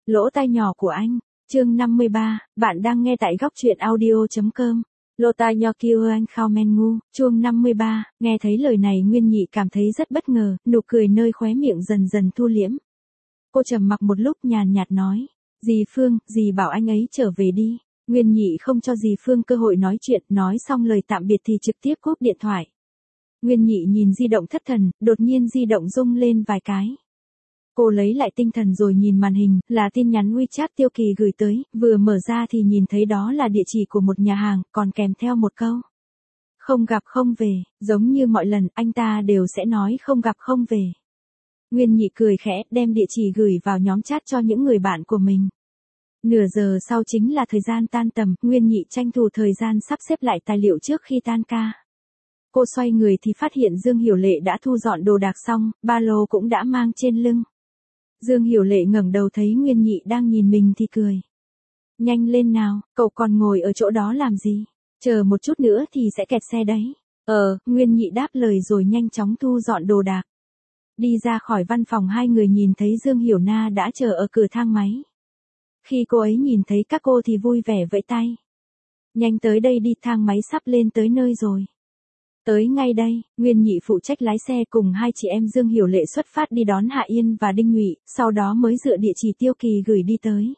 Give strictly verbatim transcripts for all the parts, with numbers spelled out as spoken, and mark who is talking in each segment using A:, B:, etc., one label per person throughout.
A: Lỗ tai nhỏ của anh, chương năm mươi ba, bạn đang nghe tại góc truyện audio.com. Lỗ tai nhỏ kia anh khao men ngu, chương năm mươi ba, nghe thấy lời này Nguyên Nhị cảm thấy rất bất ngờ, nụ cười nơi khóe miệng dần dần thu liễm. Cô trầm mặc một lúc nhàn nhạt nói, dì Phương, dì bảo anh ấy trở về đi. Nguyên Nhị không cho dì Phương cơ hội nói chuyện, nói xong lời tạm biệt thì trực tiếp cúp điện thoại. Nguyên Nhị nhìn di động thất thần, đột nhiên di động rung lên vài cái. Cô lấy lại tinh thần rồi nhìn màn hình, là tin nhắn WeChat Tiêu Kỳ gửi tới, vừa mở ra thì nhìn thấy đó là địa chỉ của một nhà hàng, còn kèm theo một câu. Không gặp không về, giống như mọi lần anh ta đều sẽ nói không gặp không về. Nguyên Nhị cười khẽ, đem địa chỉ gửi vào nhóm chat cho những người bạn của mình. Nửa giờ sau chính là thời gian tan tầm, Nguyên Nhị tranh thủ thời gian sắp xếp lại tài liệu trước khi tan ca. Cô xoay người thì phát hiện Dương Hiểu Lệ đã thu dọn đồ đạc xong, ba lô cũng đã mang trên lưng. Dương Hiểu Lệ ngẩng đầu thấy Nguyên Nhị đang nhìn mình thì cười. Nhanh lên nào, cậu còn ngồi ở chỗ đó làm gì? Chờ một chút nữa thì sẽ kẹt xe đấy. Ờ, Nguyên Nhị đáp lời rồi nhanh chóng thu dọn đồ đạc. Đi ra khỏi văn phòng hai người nhìn thấy Dương Hiểu Na đã chờ ở cửa thang máy. Khi cô ấy nhìn thấy các cô thì vui vẻ vẫy tay. Nhanh tới đây đi, thang máy sắp lên tới nơi rồi. Tới ngay đây, Nguyên Nhị phụ trách lái xe cùng hai chị em Dương Hiểu Lệ xuất phát đi đón Hạ Yên và Đinh Nhụy, sau đó mới dựa địa chỉ Tiêu Kỳ gửi đi tới.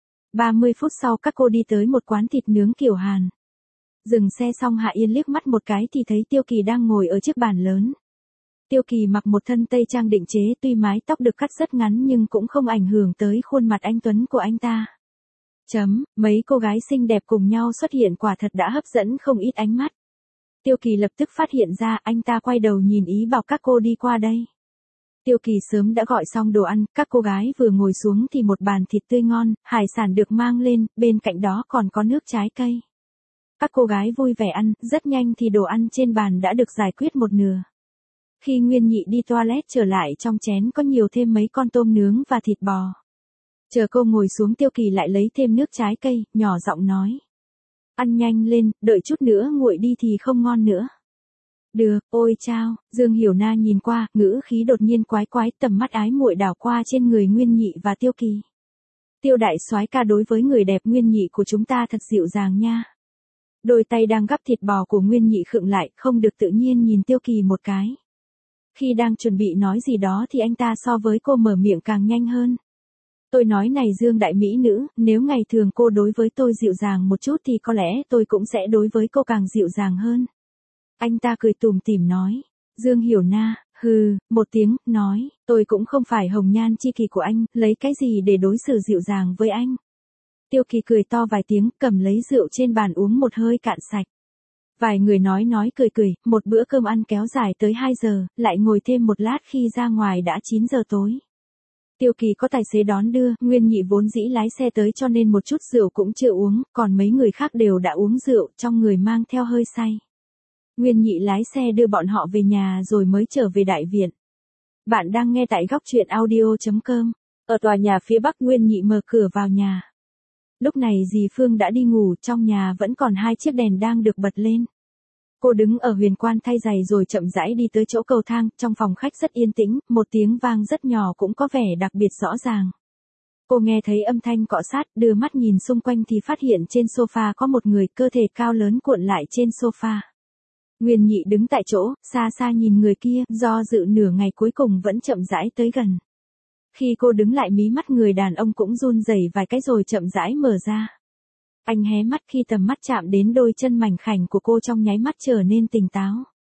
A: ba mươi phút sau các cô đi tới một quán thịt nướng kiểu Hàn. Dừng xe xong Hạ Yên liếc mắt một cái thì thấy Tiêu Kỳ đang ngồi ở chiếc bàn lớn. Tiêu Kỳ mặc một thân tây trang định chế, tuy mái tóc được cắt rất ngắn nhưng cũng không ảnh hưởng tới khuôn mặt anh tuấn của anh ta. Chấm, mấy cô gái xinh đẹp cùng nhau xuất hiện quả thật đã hấp dẫn không ít ánh mắt. Tiêu Kỳ lập tức phát hiện ra, anh ta quay đầu nhìn ý bảo các cô đi qua đây. Tiêu Kỳ sớm đã gọi xong đồ ăn, các cô gái vừa ngồi xuống thì một bàn thịt tươi ngon, hải sản được mang lên, bên cạnh đó còn có nước trái cây. Các cô gái vui vẻ ăn, rất nhanh thì đồ ăn trên bàn đã được giải quyết một nửa. Khi Nguyên Nhị đi toilet trở lại trong chén có nhiều thêm mấy con tôm nướng và thịt bò. Chờ cô ngồi xuống Tiêu Kỳ lại lấy thêm nước trái cây, nhỏ giọng nói. Ăn nhanh lên, đợi chút nữa nguội đi thì không ngon nữa. Được, ôi chao, Dương Hiểu Na nhìn qua, ngữ khí đột nhiên quái quái, tầm mắt ái muội đảo qua trên người Nguyên Nhị và Tiêu Kỳ. Tiêu đại soái ca, đối với người đẹp Nguyên Nhị của chúng ta thật dịu dàng nha. Đôi tay đang gắp thịt bò của Nguyên Nhị khựng lại, không được tự nhiên nhìn Tiêu Kỳ một cái. Khi đang chuẩn bị nói gì đó thì anh ta so với cô mở miệng càng nhanh hơn. Tôi nói này Dương đại mỹ nữ, nếu ngày thường cô đối với tôi dịu dàng một chút thì có lẽ tôi cũng sẽ đối với cô càng dịu dàng hơn. Anh ta cười tủm tỉm nói. Dương Hiểu Na, hừ, một tiếng, nói, tôi cũng không phải hồng nhan chi kỷ của anh, lấy cái gì để đối xử dịu dàng với anh. Tiêu Kỳ cười to vài tiếng, cầm lấy rượu trên bàn uống một hơi cạn sạch. Vài người nói nói cười cười, một bữa cơm ăn kéo dài tới hai giờ, lại ngồi thêm một lát khi ra ngoài đã chín giờ tối. Tiêu Kỳ có tài xế đón đưa, Nguyên Nhị vốn dĩ lái xe tới cho nên một chút rượu cũng chưa uống, còn mấy người khác đều đã uống rượu, trong người mang theo hơi say. Nguyên Nhị lái xe đưa bọn họ về nhà rồi mới trở về đại viện. Bạn đang nghe tại góc truyện audio.com. Ở tòa nhà phía bắc Nguyên Nhị mở cửa vào nhà. Lúc này dì Phương đã đi ngủ, trong nhà vẫn còn hai chiếc đèn đang được bật lên. Cô đứng ở huyền quan thay giày rồi chậm rãi đi tới chỗ cầu thang, trong phòng khách rất yên tĩnh, một tiếng vang rất nhỏ cũng có vẻ đặc biệt rõ ràng. Cô nghe thấy âm thanh cọ sát, đưa mắt nhìn xung quanh thì phát hiện trên sofa có một người, cơ thể cao lớn cuộn lại trên sofa. Nguyên Nhị đứng tại chỗ, xa xa nhìn người kia, do dự nửa ngày cuối cùng vẫn chậm rãi tới gần. Khi cô đứng lại mí mắt người đàn ông cũng run rẩy vài cái rồi chậm rãi mở ra. Anh hé mắt khi tầm mắt chạm đến đôi chân mảnh khảnh của cô trong nháy mắt trở nên tỉnh táo.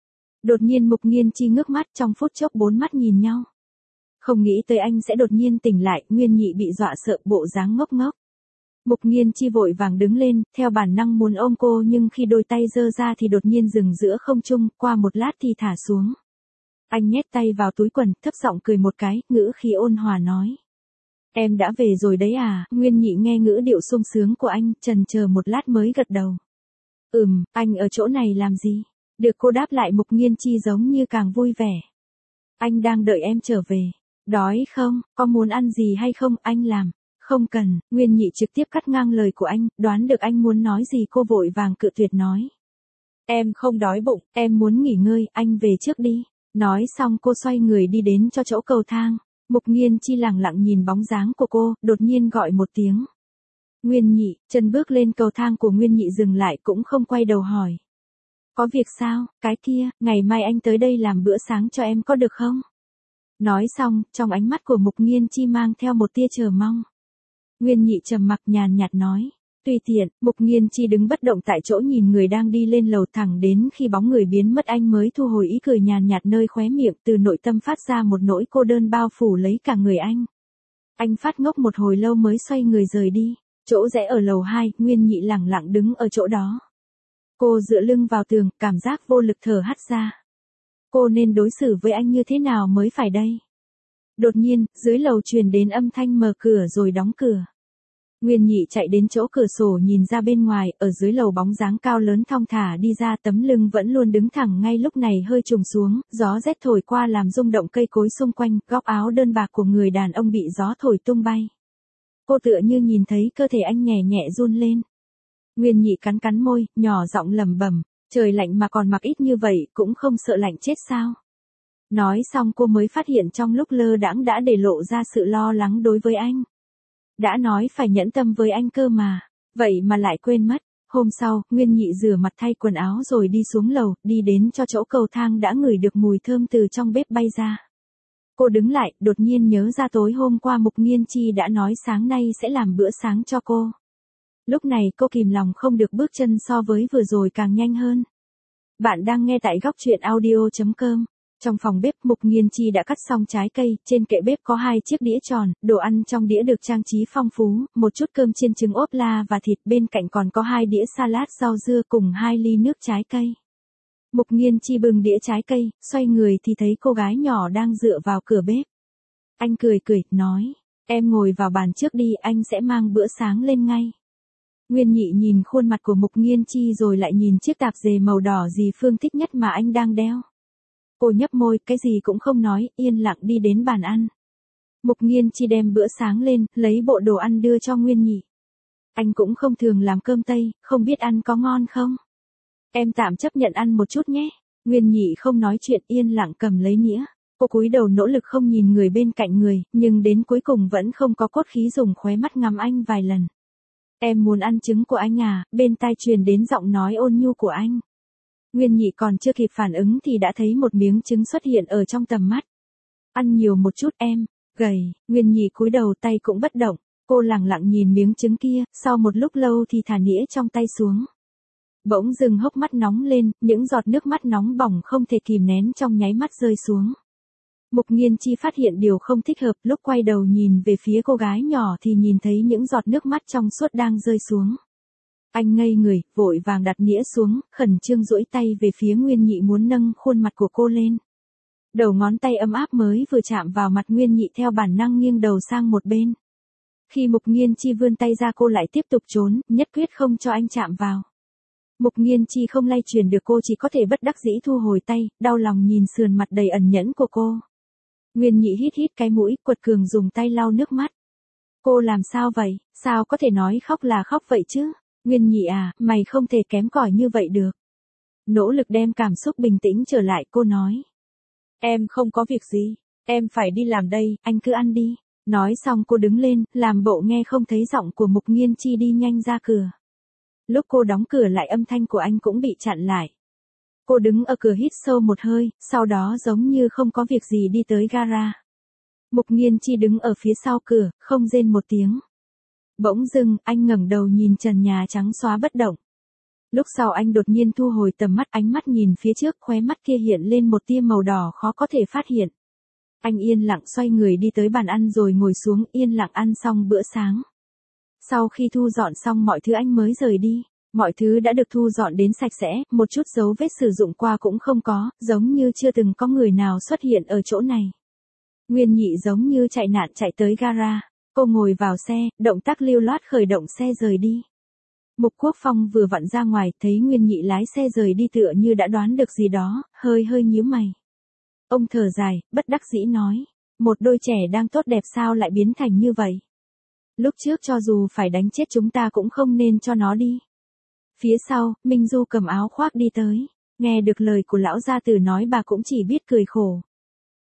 A: Đột nhiên Mục Nghiên Chi ngước mắt, trong phút chốc bốn mắt nhìn nhau. Không nghĩ tới anh sẽ đột nhiên tỉnh lại, Nguyên Nhị bị dọa sợ bộ dáng ngốc ngốc. Mục Nghiên Chi vội vàng đứng lên, theo bản năng muốn ôm cô nhưng khi đôi tay giơ ra thì đột nhiên dừng giữa không trung, qua một lát thì thả xuống. Anh nhét tay vào túi quần, thấp giọng cười một cái, ngữ khí ôn hòa nói. Em đã về rồi đấy à, Nguyên Nhị nghe ngữ điệu sung sướng của anh, chần chờ một lát mới gật đầu. Ừm, anh ở chỗ này làm gì? Được cô đáp lại Mục Nghiên Chi giống như càng vui vẻ. Anh đang đợi em trở về. Đói không, có muốn ăn gì hay không, anh làm. Không cần, Nguyên Nhị trực tiếp cắt ngang lời của anh, đoán được anh muốn nói gì cô vội vàng cự tuyệt nói. Em không đói bụng, em muốn nghỉ ngơi, anh về trước đi. Nói xong cô xoay người đi đến cho chỗ cầu thang. Mục Nghiên Chi lẳng lặng nhìn bóng dáng của cô, đột nhiên gọi một tiếng. Nguyên Nhị, chân bước lên cầu thang của Nguyên Nhị dừng lại cũng không quay đầu hỏi. Có việc sao, cái kia, ngày mai anh tới đây làm bữa sáng cho em có được không? Nói xong, trong ánh mắt của Mục Nghiên Chi mang theo một tia chờ mong. Nguyên Nhị trầm mặc nhàn nhạt nói. Tùy tiện, Mục Nghiên Chi đứng bất động tại chỗ nhìn người đang đi lên lầu thẳng đến khi bóng người biến mất anh mới thu hồi ý cười nhàn nhạt nơi khóe miệng từ nội tâm phát ra một nỗi cô đơn bao phủ lấy cả người anh. Anh phát ngốc một hồi lâu mới xoay người rời đi. Chỗ rẽ ở lầu hai, Nguyên Nhị lẳng lặng đứng ở chỗ đó. Cô dựa lưng vào tường, cảm giác vô lực thở hắt ra. Cô nên đối xử với anh như thế nào mới phải đây? Đột nhiên, dưới lầu truyền đến âm thanh mở cửa rồi đóng cửa. Nguyên Nhị chạy đến chỗ cửa sổ nhìn ra bên ngoài, ở dưới lầu bóng dáng cao lớn thong thả đi ra, tấm lưng vẫn luôn đứng thẳng ngay lúc này hơi trùng xuống, gió rét thổi qua làm rung động cây cối xung quanh, góc áo đơn bạc của người đàn ông bị gió thổi tung bay. Cô tựa như nhìn thấy cơ thể anh nhẹ nhẹ run lên. Nguyên Nhị cắn cắn môi, nhỏ giọng lẩm bẩm, trời lạnh mà còn mặc ít như vậy, cũng không sợ lạnh chết sao? Nói xong cô mới phát hiện trong lúc lơ đãng đã để lộ ra sự lo lắng đối với anh. Đã nói phải nhẫn tâm với anh cơ mà, vậy mà lại quên mất. Hôm sau, Nguyên Nhị rửa mặt thay quần áo rồi đi xuống lầu, đi đến cho chỗ cầu thang đã ngửi được mùi thơm từ trong bếp bay ra. Cô đứng lại, đột nhiên nhớ ra tối hôm qua Mục Nghiên Chi đã nói sáng nay sẽ làm bữa sáng cho cô. Lúc này cô kìm lòng không được bước chân so với vừa rồi càng nhanh hơn. Bạn đang nghe tại góc truyện audio chấm com. Trong phòng bếp, Mục Nghiên Chi đã cắt xong trái cây, trên kệ bếp có hai chiếc đĩa tròn, đồ ăn trong đĩa được trang trí phong phú, một chút cơm chiên trứng ốp la và thịt, bên cạnh còn có hai đĩa salad rau dưa cùng hai ly nước trái cây. Mục Nghiên Chi bưng đĩa trái cây, xoay người thì thấy cô gái nhỏ đang dựa vào cửa bếp. Anh cười cười, nói, em ngồi vào bàn trước đi, anh sẽ mang bữa sáng lên ngay. Nguyên Nhị nhìn khuôn mặt của Mục Nghiên Chi rồi lại nhìn chiếc tạp dề màu đỏ gì Phương thích nhất mà anh đang đeo. Cô nhấp môi, cái gì cũng không nói, yên lặng đi đến bàn ăn. Mục Nghiên Chi đem bữa sáng lên, lấy bộ đồ ăn đưa cho Nguyên Nhị. Anh cũng không thường làm cơm Tây, không biết ăn có ngon không? Em tạm chấp nhận ăn một chút nhé. Nguyên Nhị không nói chuyện, yên lặng cầm lấy nĩa. Cô cúi đầu nỗ lực không nhìn người bên cạnh người, nhưng đến cuối cùng vẫn không có cốt khí dùng khóe mắt ngắm anh vài lần. Em muốn ăn trứng của anh à, bên tai truyền đến giọng nói ôn nhu của anh. Nguyên Nhị còn chưa kịp phản ứng thì đã thấy một miếng trứng xuất hiện ở trong tầm mắt. Ăn nhiều một chút em, gầy, Nguyên Nhị cúi đầu tay cũng bất động, cô lẳng lặng nhìn miếng trứng kia, sau một lúc lâu thì thả nĩa trong tay xuống. Bỗng dưng hốc mắt nóng lên, những giọt nước mắt nóng bỏng không thể kìm nén trong nháy mắt rơi xuống. Mục Nghiên Chi phát hiện điều không thích hợp, lúc quay đầu nhìn về phía cô gái nhỏ thì nhìn thấy những giọt nước mắt trong suốt đang rơi xuống. Anh ngây người, vội vàng đặt nĩa xuống, khẩn trương duỗi tay về phía Nguyên Nhị muốn nâng khuôn mặt của cô lên. Đầu ngón tay ấm áp mới vừa chạm vào mặt Nguyên Nhị theo bản năng nghiêng đầu sang một bên. Khi Mục Nghiên Chi vươn tay ra cô lại tiếp tục trốn, nhất quyết không cho anh chạm vào. Mục Nghiên Chi không lay chuyển được cô chỉ có thể bất đắc dĩ thu hồi tay, đau lòng nhìn sườn mặt đầy ẩn nhẫn của cô. Nguyên Nhị hít hít cái mũi, quật cường dùng tay lau nước mắt. Cô làm sao vậy, sao có thể nói khóc là khóc vậy chứ? Nguyên Nhị à, mày không thể kém cỏi như vậy được. Nỗ lực đem cảm xúc bình tĩnh trở lại, cô nói. Em không có việc gì, em phải đi làm đây, anh cứ ăn đi. Nói xong cô đứng lên, làm bộ nghe không thấy giọng của Mục Nghiên Chi đi nhanh ra cửa. Lúc cô đóng cửa lại âm thanh của anh cũng bị chặn lại. Cô đứng ở cửa hít sâu một hơi, sau đó giống như không có việc gì đi tới gara. Mục Nghiên Chi đứng ở phía sau cửa, không rên một tiếng. Bỗng dưng, anh ngẩng đầu nhìn trần nhà trắng xóa bất động. Lúc sau anh đột nhiên thu hồi tầm mắt, ánh mắt nhìn phía trước, khóe mắt kia hiện lên một tia màu đỏ khó có thể phát hiện. Anh yên lặng xoay người đi tới bàn ăn rồi ngồi xuống, yên lặng ăn xong bữa sáng. Sau khi thu dọn xong mọi thứ anh mới rời đi. Mọi thứ đã được thu dọn đến sạch sẽ, một chút dấu vết sử dụng qua cũng không có, giống như chưa từng có người nào xuất hiện ở chỗ này. Nguyên Nhị giống như chạy nạn chạy tới gara. Cô ngồi vào xe, động tác lưu loát khởi động xe rời đi. Mục Quốc Phong vừa vặn ra ngoài, thấy Nguyên Nhị lái xe rời đi tựa như đã đoán được gì đó, hơi hơi nhíu mày. Ông thở dài, bất đắc dĩ nói, một đôi trẻ đang tốt đẹp sao lại biến thành như vậy? Lúc trước cho dù phải đánh chết chúng ta cũng không nên cho nó đi. Phía sau, Minh Du cầm áo khoác đi tới, nghe được lời của lão gia tử nói bà cũng chỉ biết cười khổ.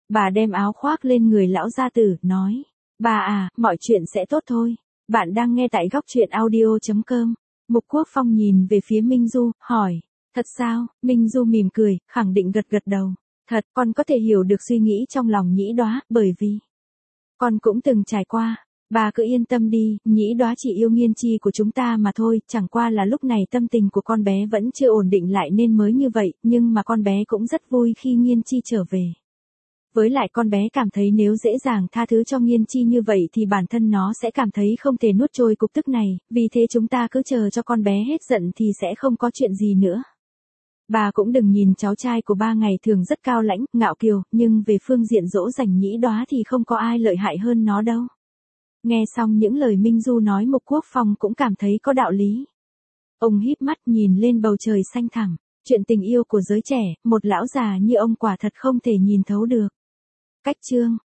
A: Bà đem áo khoác lên người lão gia tử, nói. Bà à, mọi chuyện sẽ tốt thôi. Bạn đang nghe tại góc chuyện audio chấm com. Mục Quốc Phong nhìn về phía Minh Du, hỏi. Thật sao? Minh Du mỉm cười, khẳng định gật gật đầu. Thật, con có thể hiểu được suy nghĩ trong lòng Nhĩ Đoá, bởi vì con cũng từng trải qua. Bà cứ yên tâm đi, Nhĩ Đoá chỉ yêu Nghiên Chi của chúng ta mà thôi, chẳng qua là lúc này tâm tình của con bé vẫn chưa ổn định lại nên mới như vậy, nhưng mà con bé cũng rất vui khi Nghiên Chi trở về. Với lại con bé cảm thấy nếu dễ dàng tha thứ cho Nghiên Chi như vậy thì bản thân nó sẽ cảm thấy không thể nuốt trôi cục tức này, vì thế chúng ta cứ chờ cho con bé hết giận thì sẽ không có chuyện gì nữa. Bà cũng đừng nhìn cháu trai của ba ngày thường rất cao lãnh, ngạo kiều, nhưng về phương diện dỗ dành Nhĩ Đoá thì không có ai lợi hại hơn nó đâu. Nghe xong những lời Minh Du nói, Mục Quốc Phong cũng cảm thấy có đạo lý. Ông híp mắt nhìn lên bầu trời xanh thẳm, chuyện tình yêu của giới trẻ, một lão già như ông quả thật không thể nhìn thấu được. Cách chương